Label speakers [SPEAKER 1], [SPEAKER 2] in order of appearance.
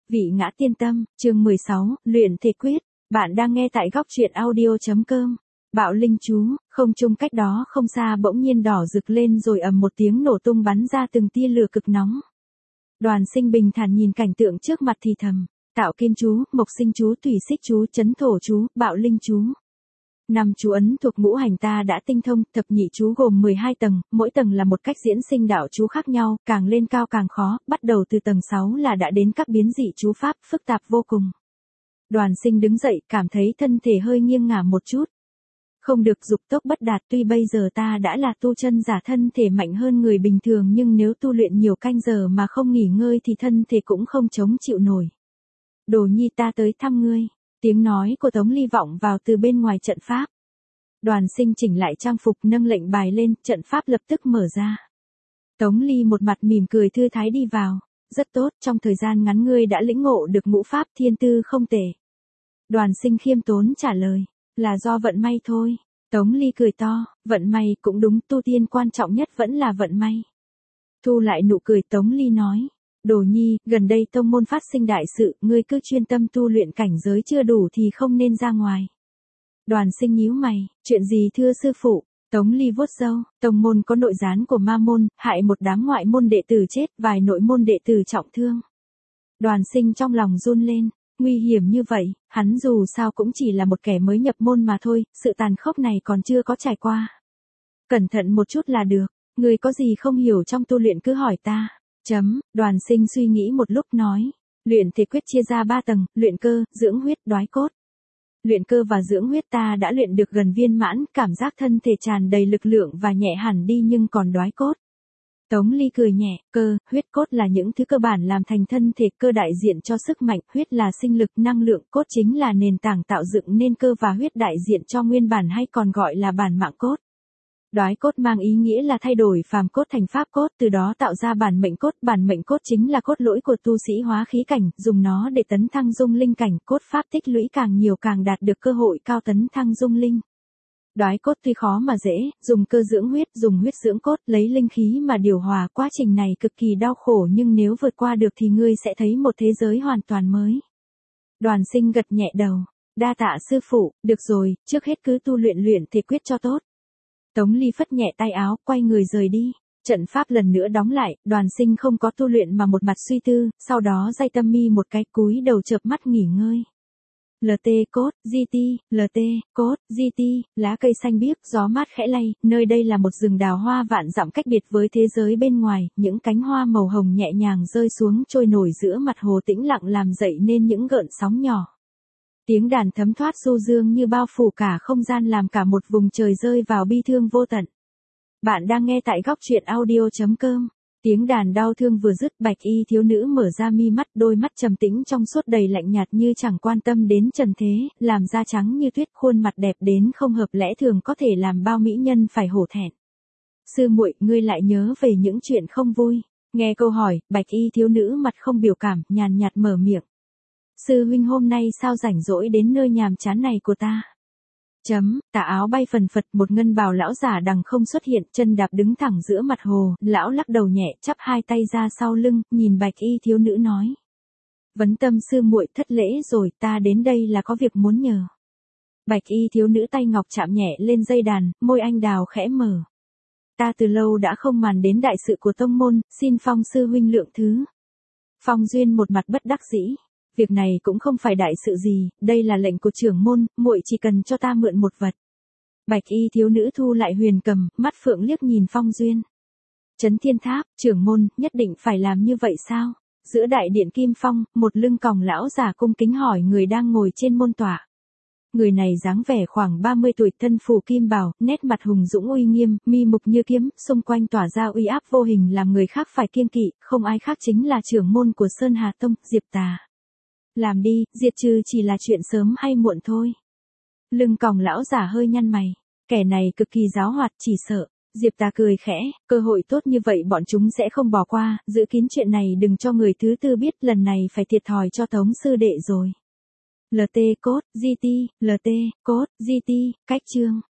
[SPEAKER 1] Vị ngã tiên tâm, chương 16, luyện thể quyết. Bạn đang nghe tại góc truyện audio.com. Bạo linh chú, không trung cách đó không xa bỗng nhiên đỏ rực lên rồi ầm một tiếng nổ tung bắn ra từng tia lửa cực nóng. Đoàn Sinh bình thản nhìn cảnh tượng trước mặt thì thầm, Tạo Kim chú, Mộc Sinh chú, Thủy Xích chú, Chấn Thổ chú, Bạo linh chú. 5 chú ấn thuộc ngũ hành ta đã tinh thông, thập nhị chú gồm 12 tầng, mỗi tầng là một cách diễn sinh đạo chú khác nhau, càng lên cao càng khó, bắt đầu từ tầng 6 là đã đến các biến dị chú pháp, phức tạp vô cùng. Đoàn Sinh đứng dậy, cảm thấy thân thể hơi nghiêng ngả một chút. Không được, dục tốc bất đạt, tuy bây giờ ta đã là tu chân giả, thân thể mạnh hơn người bình thường, nhưng nếu tu luyện nhiều canh giờ mà không nghỉ ngơi thì thân thể cũng không chống chịu nổi. Đồ nhi, ta tới thăm ngươi. Tiếng nói của Tống Ly vọng vào từ bên ngoài trận pháp. Đoàn Sinh chỉnh lại trang phục, nâng lệnh bài lên, trận pháp lập tức mở ra. Tống Ly một mặt mỉm cười thư thái đi vào. Rất tốt, trong thời gian ngắn ngươi đã lĩnh ngộ được ngũ pháp, thiên tư không tệ. Đoàn Sinh khiêm tốn trả lời, là do vận may thôi. Tống Ly cười to, vận may cũng đúng, tu tiên quan trọng nhất vẫn là vận may. Thu lại nụ cười, Tống Ly nói. Đồ nhi, gần đây tông môn phát sinh đại sự, ngươi cứ chuyên tâm tu luyện, cảnh giới chưa đủ thì không nên ra ngoài. Đoàn Sinh nhíu mày, chuyện gì thưa sư phụ? Tống Ly vuốt râu, tông môn có nội gián của ma môn, hại một đám ngoại môn đệ tử chết, vài nội môn đệ tử trọng thương. Đoàn Sinh trong lòng run lên, nguy hiểm như vậy, hắn dù sao cũng chỉ là một kẻ mới nhập môn mà thôi, sự tàn khốc này còn chưa có trải qua. Cẩn thận một chút là được, ngươi có gì không hiểu trong tu luyện cứ hỏi ta. Đoàn Sinh suy nghĩ một lúc nói, luyện thể quyết chia ra 3 tầng, luyện cơ, dưỡng huyết, đoái cốt. Luyện cơ và dưỡng huyết ta đã luyện được gần viên mãn, cảm giác thân thể tràn đầy lực lượng và nhẹ hẳn đi, nhưng còn đoái cốt. Tống Ly cười nhẹ, cơ, huyết, cốt là những thứ cơ bản làm thành thân thể, cơ đại diện cho sức mạnh, huyết là sinh lực, năng lượng, cốt chính là nền tảng tạo dựng nên cơ, và huyết đại diện cho nguyên bản hay còn gọi là bản mạng cốt. Đoái cốt mang ý nghĩa là thay đổi phàm cốt thành pháp cốt, từ đó tạo ra bản mệnh cốt chính là cốt lõi của tu sĩ hóa khí cảnh, dùng nó để tấn thăng dung linh cảnh, cốt pháp tích lũy càng nhiều càng đạt được cơ hội cao tấn thăng dung linh. Đoái cốt tuy khó mà dễ, dùng cơ dưỡng huyết, dùng huyết dưỡng cốt, lấy linh khí mà điều hòa, quá trình này cực kỳ đau khổ, nhưng nếu vượt qua được thì ngươi sẽ thấy một thế giới hoàn toàn mới. Đoàn Sinh gật nhẹ đầu, đa tạ sư phụ, được rồi, trước hết cứ tu luyện thể quyết cho tốt. Tống Ly phất nhẹ tay áo, quay người rời đi. Trận pháp lần nữa đóng lại, Đoàn Sinh không có tu luyện mà một mặt suy tư, sau đó day tâm mi một cái, cúi đầu chợp mắt nghỉ ngơi. LT cốt, GT, LT, cốt, GT, lá cây xanh biếc, gió mát khẽ lay, nơi đây là một rừng đào hoa vạn dặm cách biệt với thế giới bên ngoài, những cánh hoa màu hồng nhẹ nhàng rơi xuống trôi nổi giữa mặt hồ tĩnh lặng làm dậy nên những gợn sóng nhỏ. Tiếng đàn thấm thoát du dương như bao phủ cả không gian, làm cả một vùng trời rơi vào bi thương vô tận. Bạn đang nghe tại góc truyện audio.com. Tiếng đàn đau thương vừa dứt, bạch y thiếu nữ mở ra mi mắt, đôi mắt trầm tĩnh trong suốt đầy lạnh nhạt như chẳng quan tâm đến trần thế, làm da trắng như tuyết, khuôn mặt đẹp đến không hợp lẽ thường, có thể làm bao mỹ nhân phải hổ thẹn. Sư muội, ngươi lại nhớ về những chuyện không vui. Nghe câu hỏi, bạch y thiếu nữ mặt không biểu cảm, nhàn nhạt mở miệng. Sư huynh hôm nay sao rảnh rỗi đến nơi nhàm chán này của ta? Tà áo bay phần phật, một ngân bào lão giả đằng không xuất hiện, chân đạp đứng thẳng giữa mặt hồ, lão lắc đầu nhẹ, chắp hai tay ra sau lưng, nhìn bạch y thiếu nữ nói. Vấn tâm sư muội, thất lễ rồi, ta đến đây là có việc muốn nhờ. Bạch y thiếu nữ tay ngọc chạm nhẹ lên dây đàn, môi anh đào khẽ mở. Ta từ lâu đã không màng đến đại sự của tông môn, xin Phong sư huynh lượng thứ. Phong Duyên một mặt bất đắc dĩ. Việc này cũng không phải đại sự gì, đây là lệnh của trưởng môn, muội chỉ cần cho ta mượn một vật. Bạch y thiếu nữ thu lại huyền cầm, mắt phượng liếc nhìn Phong Duyên. Trấn Thiên Tháp, trưởng môn, nhất định phải làm như vậy sao? Giữa đại điện Kim Phong, một lưng còng lão giả cung kính hỏi người đang ngồi trên môn tọa. Người này dáng vẻ khoảng 30 tuổi, thân phủ kim bào, nét mặt hùng dũng uy nghiêm, mi mục như kiếm, xung quanh tỏa ra uy áp vô hình làm người khác phải kiêng kỵ, không ai khác chính là trưởng môn của Sơn Hà Tông, Diệp Tà. Làm đi, diệt trừ chỉ là chuyện sớm hay muộn thôi. Lưng còng lão giả hơi nhăn mày, kẻ này cực kỳ giáo hoạt, chỉ sợ. Diệp Tà cười khẽ, cơ hội tốt như vậy bọn chúng sẽ không bỏ qua, giữ kín chuyện này đừng cho người thứ tư biết, lần này phải thiệt thòi cho Tống sư đệ rồi. LT cốt, GT, LT cốt, GT, cách chương.